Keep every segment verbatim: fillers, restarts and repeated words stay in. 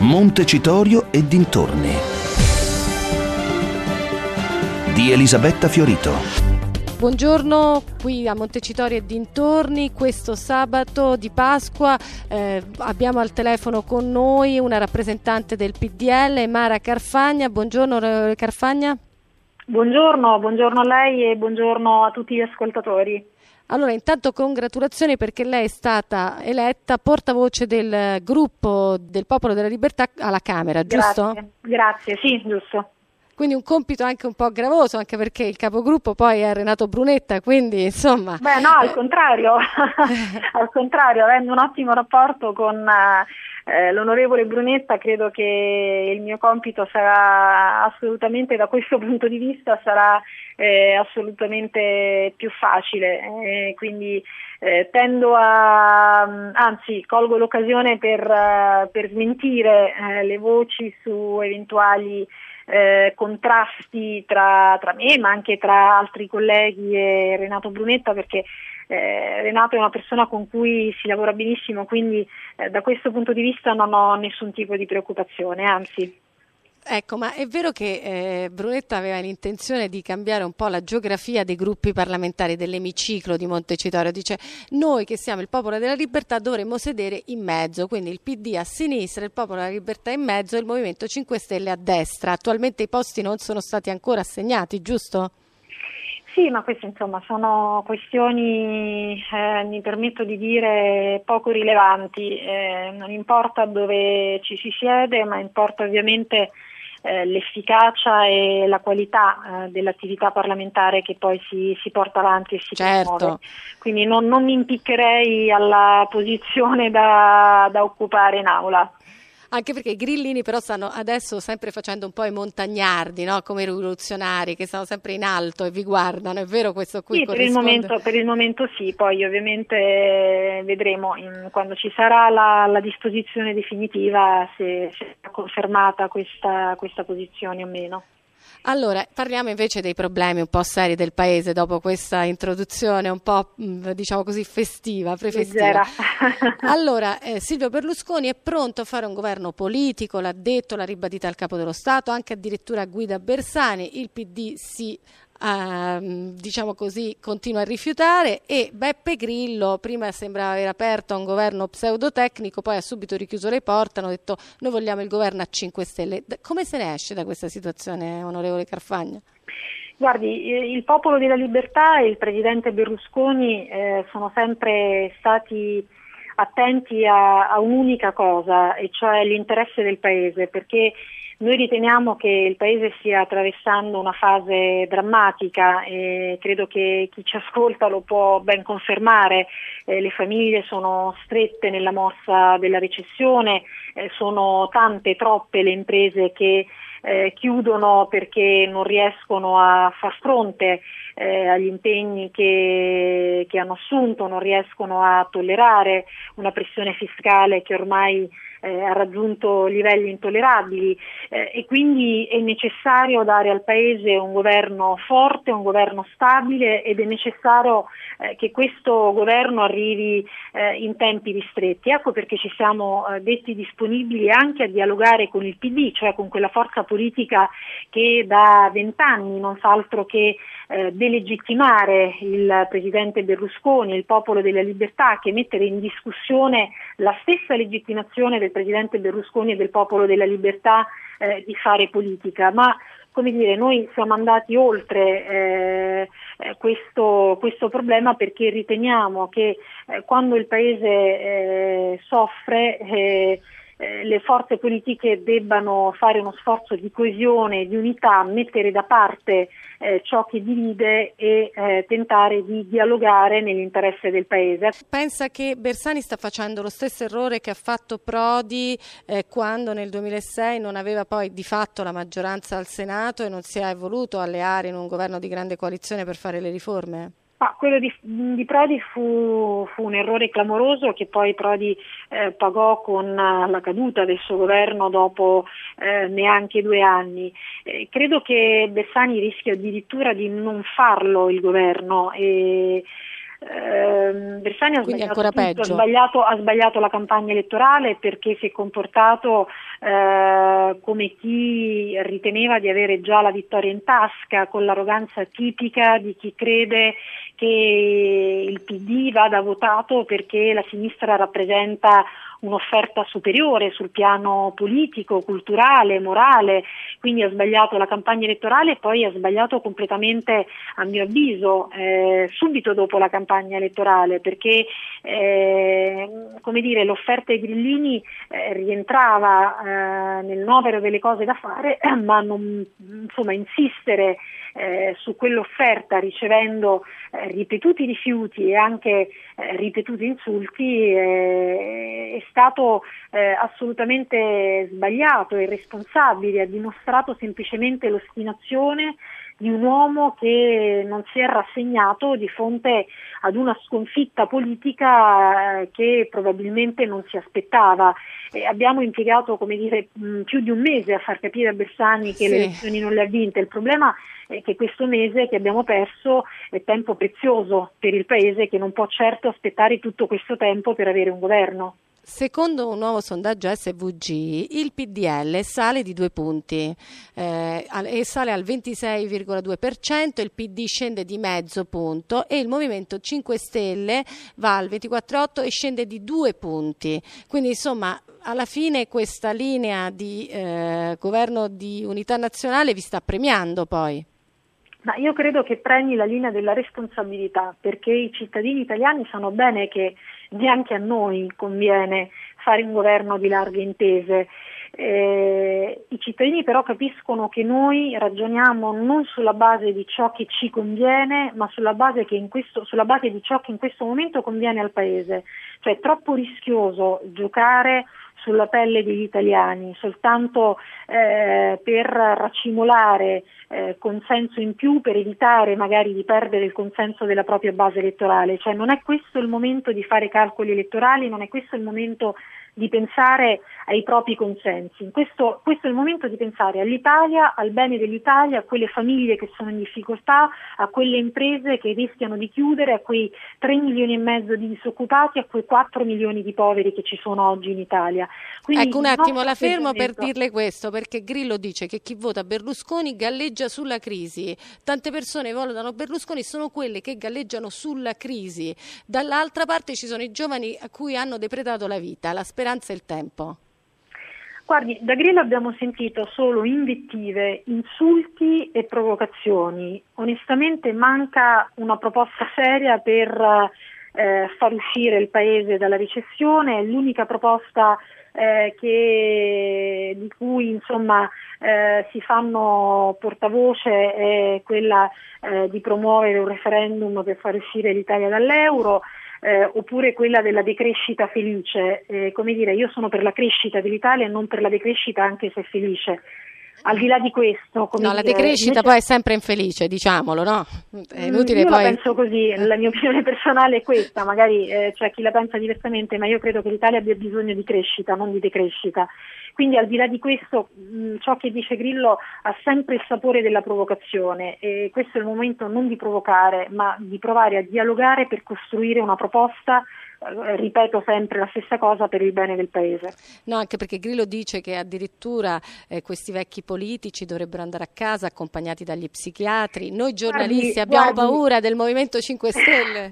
Montecitorio e dintorni di Elisabetta Fiorito. Buongiorno, qui a Montecitorio e dintorni. Questo sabato di Pasqua eh, abbiamo al telefono con noi una rappresentante del P D L, Mara Carfagna. Buongiorno Carfagna. Buongiorno, buongiorno a lei e buongiorno a tutti gli ascoltatori. Allora, intanto congratulazioni perché lei è stata eletta portavoce del gruppo del Popolo della Libertà alla Camera, giusto? Grazie, grazie, sì, giusto. Quindi un compito anche un po' gravoso, anche perché il capogruppo poi è Renato Brunetta, quindi insomma... Beh no, al contrario, al contrario, avendo un ottimo rapporto con eh, l'onorevole Brunetta, credo che il mio compito sarà assolutamente, da questo punto di vista, sarà eh, assolutamente più facile, eh, quindi eh, tendo a, anzi colgo l'occasione per, uh, per smentire eh, le voci su eventuali Eh, contrasti tra, tra me ma anche tra altri colleghi e Renato Brunetta, perché eh, Renato è una persona con cui si lavora benissimo, quindi eh, da questo punto di vista non ho nessun tipo di preoccupazione, anzi. Ecco, ma è vero che eh, Brunetta aveva l'intenzione di cambiare un po' la geografia dei gruppi parlamentari dell'emiciclo di Montecitorio. Dice: noi che siamo il Popolo della Libertà dovremmo sedere in mezzo, quindi il P D a sinistra, il Popolo della Libertà in mezzo e il Movimento cinque Stelle a destra. Attualmente i posti non sono stati ancora assegnati, giusto? Sì, ma queste insomma sono questioni, eh, mi permetto di dire, poco rilevanti. Eh, non importa dove ci si siede, ma importa ovviamente eh, l'efficacia e la qualità eh, dell'attività parlamentare che poi si, si porta avanti e si certo. promuove. Quindi non, non mi impiccherei alla posizione da, da occupare in aula. Anche perché i grillini però stanno adesso sempre facendo un po' i montagnardi, no? Come i rivoluzionari che stanno sempre in alto e vi guardano, è vero questo qui? Sì, per il, momento, per il momento sì, poi ovviamente vedremo in, quando ci sarà la, la disposizione definitiva se, se è confermata questa, questa posizione o meno. Allora, parliamo invece dei problemi un po' seri del paese dopo questa introduzione un po', diciamo così, festiva, prefestiva. Allora, eh, Silvio Berlusconi è pronto a fare un governo politico, l'ha detto, l'ha ribadita il Capo dello Stato, anche addirittura Guida Bersani. Il P D si Uh, diciamo così continua a rifiutare e Beppe Grillo prima sembrava aver aperto a un governo pseudotecnico, poi ha subito richiuso le porte, hanno detto noi vogliamo il governo a cinque Stelle. Come se ne esce da questa situazione, onorevole Carfagna? Guardi, il Popolo della Libertà e il presidente Berlusconi eh, sono sempre stati attenti a, a un'unica cosa, e cioè l'interesse del paese, perché noi riteniamo che il Paese stia attraversando una fase drammatica e credo che chi ci ascolta lo può ben confermare. Eh, le famiglie sono strette nella morsa della recessione, eh, sono tante, troppe le imprese che eh, chiudono perché non riescono a far fronte eh, agli impegni che, che hanno assunto, non riescono a tollerare una pressione fiscale che ormai Eh, ha raggiunto livelli intollerabili eh, e quindi è necessario dare al Paese un governo forte, un governo stabile, ed è necessario eh, che questo governo arrivi eh, in tempi ristretti. Ecco perché ci siamo eh, detti disponibili anche a dialogare con il P D, cioè con quella forza politica che da vent'anni non fa altro che eh, delegittimare il presidente Berlusconi, il Popolo della Libertà, che mettere in discussione la stessa legittimazione del presidente Berlusconi e del Popolo della Libertà eh, di fare politica. Ma come dire, noi siamo andati oltre eh, questo, questo problema, perché riteniamo che eh, quando il Paese eh, soffre eh, eh, le forze politiche debbano fare uno sforzo di coesione, di unità, mettere da parte eh, ciò che divide e eh, tentare di dialogare nell'interesse del Paese. Pensa che Bersani sta facendo lo stesso errore che ha fatto Prodi eh, quando nel duemilasei non aveva poi di fatto la maggioranza al Senato e non si è voluto alleare in un governo di grande coalizione per fare le riforme? Ah, quello di, di Prodi fu, fu un errore clamoroso che poi Prodi eh, pagò con la caduta del suo governo dopo eh, neanche due anni. Eh, credo che Bersani rischia addirittura di non farlo il governo e Eh, Bersani ha Quindi sbagliato ancora tutto, peggio. ha sbagliato, ha sbagliato la campagna elettorale perché si è comportato eh, come chi riteneva di avere già la vittoria in tasca, con l'arroganza tipica di chi crede che il P D vada votato perché la sinistra rappresenta un'offerta superiore sul piano politico, culturale, morale, quindi ha sbagliato la campagna elettorale e poi ha sbagliato completamente, a mio avviso, eh, subito dopo la campagna elettorale, perché eh, come dire, l'offerta ai grillini eh, rientrava eh, nel novero delle cose da fare, ma non, insomma, insistere Eh, su quell'offerta ricevendo eh, ripetuti rifiuti e anche eh, ripetuti insulti eh, è stato eh, assolutamente sbagliato e irresponsabile, ha dimostrato semplicemente l'ostinazione di un uomo che non si è rassegnato di fronte ad una sconfitta politica eh, che probabilmente non si aspettava. Eh, abbiamo impiegato, come dire, mh, più di un mese a far capire a Bersani che Sì. le elezioni non le ha vinte. Il problema è che questo mese che abbiamo perso è tempo prezioso per il Paese, che non può certo aspettare tutto questo tempo per avere un governo. Secondo un nuovo sondaggio S V G, il P D L sale di due punti eh, al- e sale al ventisei virgola due per cento, il P D scende di mezzo punto e il Movimento cinque Stelle va al ventiquattro virgola otto e scende di due punti. Quindi insomma, alla fine questa linea di eh, governo di unità nazionale vi sta premiando poi. Ma io credo che premi la linea della responsabilità, perché i cittadini italiani sanno bene che neanche a noi conviene fare un governo di larghe intese. Eh, I cittadini però capiscono che noi ragioniamo non sulla base di ciò che ci conviene, ma sulla base, che in questo, sulla base di ciò che in questo momento conviene al Paese. Cioè è troppo rischioso giocare sulla pelle degli italiani soltanto eh, per racimolare eh, consenso in più, per evitare magari di perdere il consenso della propria base elettorale. Cioè non è questo il momento di fare calcoli elettorali, non è questo il momento di pensare ai propri consensi. Questo, questo è il momento di pensare all'Italia, al bene dell'Italia, a quelle famiglie che sono in difficoltà, a quelle imprese che rischiano di chiudere, a quei tre milioni e mezzo di disoccupati, a quei quattro milioni di poveri che ci sono oggi in Italia. Quindi ecco, un il attimo, nostro la fermo per atteggiamento- dirle questo, perché Grillo dice che chi vota Berlusconi galleggia sulla crisi. Tante persone votano Berlusconi, sono quelle che galleggiano sulla crisi. Dall'altra parte ci sono i giovani a cui hanno depredato la vita, la speranza e il tempo. Guardi, da Grillo abbiamo sentito solo invettive, insulti e provocazioni. Onestamente manca una proposta seria per eh, far uscire il Paese dalla recessione. L'unica proposta eh, che, di cui insomma eh, si fanno portavoce è quella eh, di promuovere un referendum per far uscire l'Italia dall'euro. Eh, oppure quella della decrescita felice. Eh, come dire, io sono per la crescita dell'Italia e non per la decrescita, anche se felice. Al di là di questo, come No, la dire, decrescita invece- poi è sempre infelice, diciamolo, no? È inutile io poi. la penso così, la mia opinione personale è questa, magari eh, c'è chi la pensa diversamente, ma io credo che l'Italia abbia bisogno di crescita, non di decrescita. Quindi al di là di questo, mh, ciò che dice Grillo ha sempre il sapore della provocazione e questo è il momento non di provocare, ma di provare a dialogare per costruire una proposta, eh, ripeto sempre la stessa cosa, per il bene del Paese. No, anche perché Grillo dice che addirittura eh, questi vecchi politici dovrebbero andare a casa accompagnati dagli psichiatri. Noi giornalisti Guardi, abbiamo guardi. paura del Movimento cinque Stelle.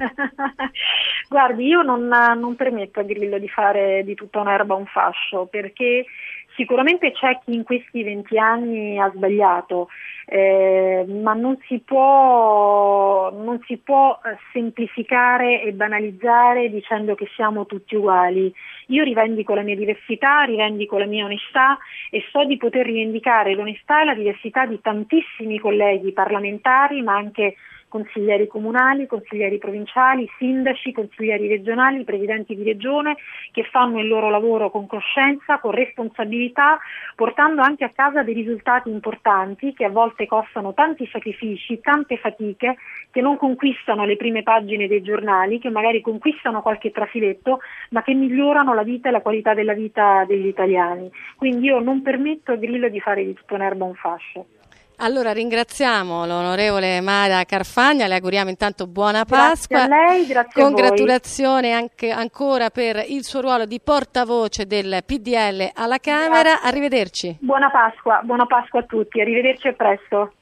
Guardi, io non, non permetto a Grillo di fare di tutta un'erba un fascio, perché sicuramente c'è chi in questi venti anni ha sbagliato, eh, ma non si può, non si può eh, semplificare e banalizzare dicendo che siamo tutti uguali. Io rivendico la mia diversità, rivendico la mia onestà e so di poter rivendicare l'onestà e la diversità di tantissimi colleghi parlamentari, ma anche consiglieri comunali, consiglieri provinciali, sindaci, consiglieri regionali, presidenti di regione, che fanno il loro lavoro con coscienza, con responsabilità, portando anche a casa dei risultati importanti che a volte costano tanti sacrifici, tante fatiche, che non conquistano le prime pagine dei giornali, che magari conquistano qualche trafiletto, ma che migliorano la vita e la qualità della vita degli italiani. Quindi io non permetto a Grillo di fare di tutta un'erba un fascio. Allora ringraziamo l'onorevole Mara Carfagna, le auguriamo intanto buona Pasqua. Grazie a lei, grazie Congratulazioni anche ancora per il suo ruolo di portavoce del P D L alla Camera. Grazie. Arrivederci. Buona Pasqua, buona Pasqua a tutti, arrivederci e presto.